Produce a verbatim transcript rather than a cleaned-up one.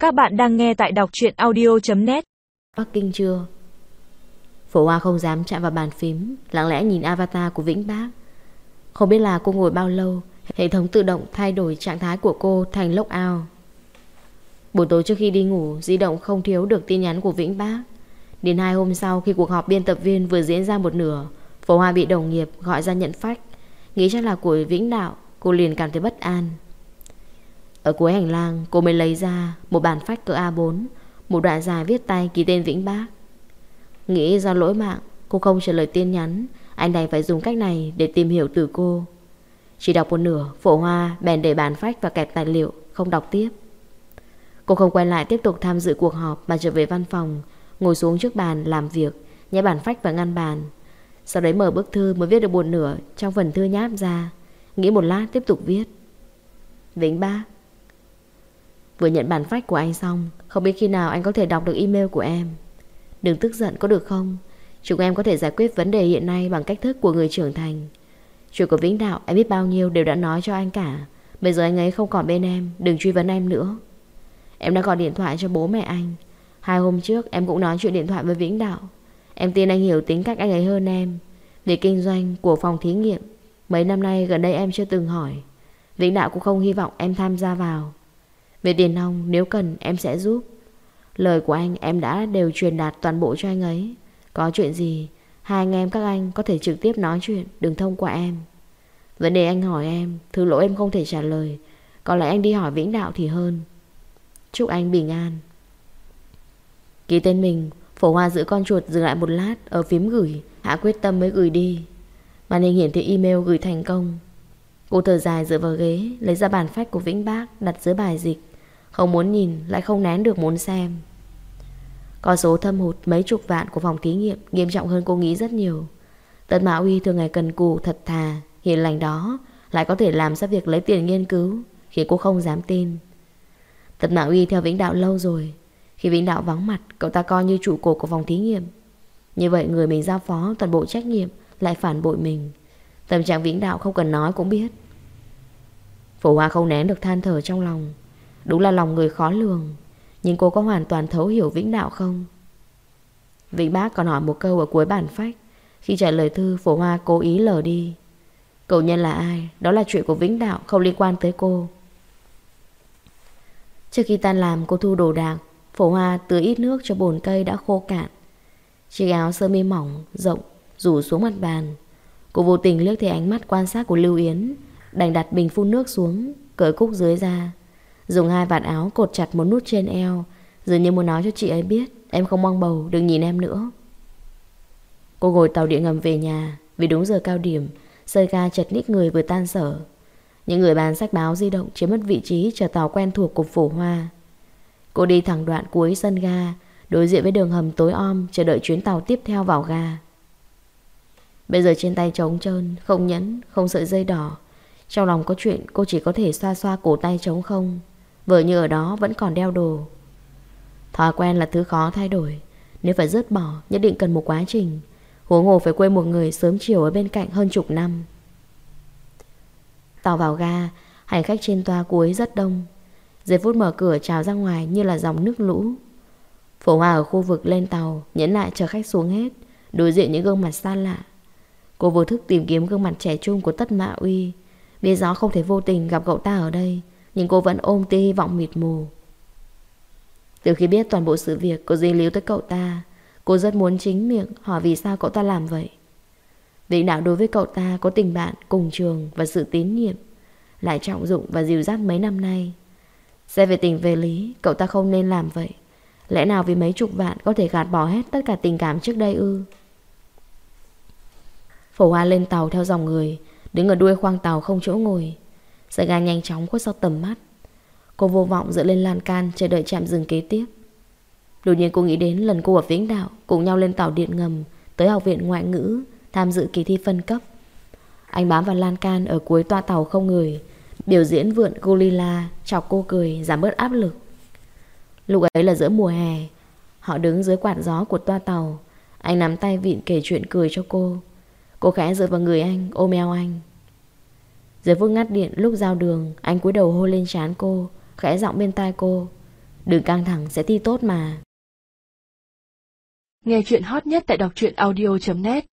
Các bạn đang nghe tại đọc truyện audio chấm net. Bắc Kinh chưa? Phổ Hoa không dám chạm vào bàn phím, lặng lẽ nhìn avatar của Vĩnh Bác. Không biết là cô ngồi bao lâu, hệ thống tự động thay đổi trạng thái của cô thành lock out. Buổi tối trước khi đi ngủ, di động không thiếu được tin nhắn của Vĩnh Bác. Đến hai hôm sau, khi cuộc họp biên tập viên vừa diễn ra một nửa, Phổ Hoa bị đồng nghiệp gọi ra nhận phách. Nghĩ chắc là của Vĩnh Đạo, cô liền cảm thấy bất an. Ở cuối hành lang, cô mới lấy ra một bản phách cỡ A bốn, một đoạn dài viết tay ký tên Vĩnh Bác. Nghĩ do lỗi mạng, cô không trả lời tin nhắn, anh đành phải dùng cách này để tìm hiểu từ cô. Chỉ đọc một nửa, Phổ Hoa bèn để bản phách và kẹp tài liệu, không đọc tiếp. Cô không quay lại tiếp tục tham dự cuộc họp mà trở về văn phòng, ngồi xuống trước bàn làm việc, nhét bản phách vào ngăn bàn. Sau đấy mở bức thư mới viết được một nửa trong phần thư nháp ra. Nghĩ một lát tiếp tục viết. Vĩnh Bác, vừa nhận bản phách của anh xong, không biết khi nào anh có thể đọc được email của em. Đừng tức giận có được không? Chúng em có thể giải quyết vấn đề hiện nay bằng cách thức của người trưởng thành. Chuyện của Vĩnh Đạo em biết bao nhiêu đều đã nói cho anh cả. Bây giờ anh ấy không còn bên em, đừng truy vấn em nữa. Em đã gọi điện thoại cho bố mẹ anh. Hai hôm trước em cũng nói chuyện điện thoại với Vĩnh Đạo. Em tin anh hiểu tính cách anh ấy hơn em. Về kinh doanh của phòng thí nghiệm, mấy năm nay gần đây em chưa từng hỏi. Vĩnh Đạo cũng không hy vọng em tham gia vào. Về tiền nong nếu cần em sẽ giúp. Lời của anh em đã đều truyền đạt toàn bộ cho anh ấy. Có chuyện gì hai anh em các anh có thể trực tiếp nói chuyện, đừng thông qua em. Vấn đề anh hỏi em, thứ lỗi em không thể trả lời, có lẽ anh đi hỏi Vĩnh Đạo thì hơn. Chúc anh bình an. Ký tên mình. Phổ Hoa giữ con chuột dừng lại một lát ở phím gửi, hạ quyết tâm mới gửi đi. Màn hình hiển thị email gửi thành công. Cô thở dài dựa vào ghế, lấy ra bản phách của Vĩnh Bác đặt dưới bài dịch. Không muốn nhìn lại không nén được muốn xem. Con số thâm hụt mấy chục vạn của phòng thí nghiệm nghiêm trọng hơn cô nghĩ rất nhiều. Tần Mã Uy thường ngày cần cù thật thà hiền lành đó lại có thể làm ra việc lấy tiền nghiên cứu, khiến cô không dám tin. Tần Mã Uy theo Vĩnh Đạo lâu rồi. Khi Vĩnh Đạo vắng mặt, cậu ta coi như trụ cột của phòng thí nghiệm. Như vậy người mình giao phó toàn bộ trách nhiệm lại phản bội mình. Tâm trạng Vĩnh Đạo không cần nói cũng biết. Phổ Hoa không nén được than thở trong lòng. Đúng là lòng người khó lường. Nhưng cô có hoàn toàn thấu hiểu Vĩnh Đạo không? Vĩnh Bác còn hỏi một câu ở cuối bản phách. Khi trả lời thư, Phổ Hoa cố ý lờ đi. Cậu nhân là ai? Đó là chuyện của Vĩnh Đạo, không liên quan tới cô. Trước khi tan làm, cô thu đồ đạc. Phổ Hoa tưới ít nước cho bồn cây đã khô cạn. Chiếc áo sơ mi mỏng, rộng, rủ xuống mặt bàn. Cô vô tình liếc thấy ánh mắt quan sát của Lưu Yến, đành đặt bình phun nước xuống, cởi cúc dưới ra, dùng hai vạt áo cột chặt một nút trên eo, dường như muốn nói cho chị ấy biết em không mang bầu, đừng nhìn em nữa. Cô ngồi tàu điện ngầm về nhà. Vì đúng giờ cao điểm, sơi ga chật ních người vừa tan sở. Những người bán sách báo di động chiếm mất vị trí chờ tàu quen thuộc của Phổ Hoa. Cô đi thẳng đoạn cuối sân ga, đối diện với đường hầm tối om, chờ đợi chuyến tàu tiếp theo vào ga. Bây giờ trên tay trống trơn, không nhẫn, không sợi dây đỏ. Trong lòng có chuyện cô chỉ có thể xoa xoa cổ tay trống không, vờ như ở đó vẫn còn đeo đồ. Thói quen là thứ khó thay đổi. Nếu phải dứt bỏ, nhất định cần một quá trình. Huống hồ phải quên một người sớm chiều ở bên cạnh hơn chục năm. Tàu vào ga, hành khách trên toa cuối rất đông. Giây phút mở cửa trào ra ngoài như là dòng nước lũ. Phổ Hoa ở khu vực lên tàu, nhẫn nại chờ khách xuống hết, đối diện những gương mặt xa lạ. Cô vô thức tìm kiếm gương mặt trẻ trung của Tất Mã Uy. Biết rõ không thể vô tình gặp cậu ta ở đây, nhưng cô vẫn ôm tia hy vọng mịt mù. Từ khi biết toàn bộ sự việc có dính líu tới cậu ta, cô rất muốn chính miệng hỏi vì sao cậu ta làm vậy. Vĩnh Đạo đối với cậu ta có tình bạn cùng trường và sự tín nhiệm, lại trọng dụng và dìu dắt mấy năm nay. Xét về tình về lý, cậu ta không nên làm vậy. Lẽ nào vì mấy chục vạn có thể gạt bỏ hết tất cả tình cảm trước đây ư? Phổ Hoa lên tàu theo dòng người, đứng ở đuôi khoang tàu không chỗ ngồi. Xe ga nhanh chóng khuất sau tầm mắt. Cô vô vọng dựa lên lan can chờ đợi trạm dừng kế tiếp. Đột nhiên cô nghĩ đến lần cô và Vĩnh Đạo cùng nhau lên tàu điện ngầm tới học viện ngoại ngữ tham dự kỳ thi phân cấp. Anh bám vào lan can ở cuối toa tàu không người, biểu diễn vượn gorilla chọc cô cười giảm bớt áp lực. Lúc ấy là giữa mùa hè. Họ đứng dưới quạt gió của toa tàu. Anh nắm tay vịn kể chuyện cười cho cô. Cô khẽ dựa vào người anh, ôm eo anh. Giờ phút ngắt điện lúc giao đường, anh cúi đầu hôn lên trán cô, khẽ giọng bên tai cô. Đừng căng thẳng, sẽ thi tốt mà. Nghe chuyện hot nhất tại đọc truyện audio chấm net.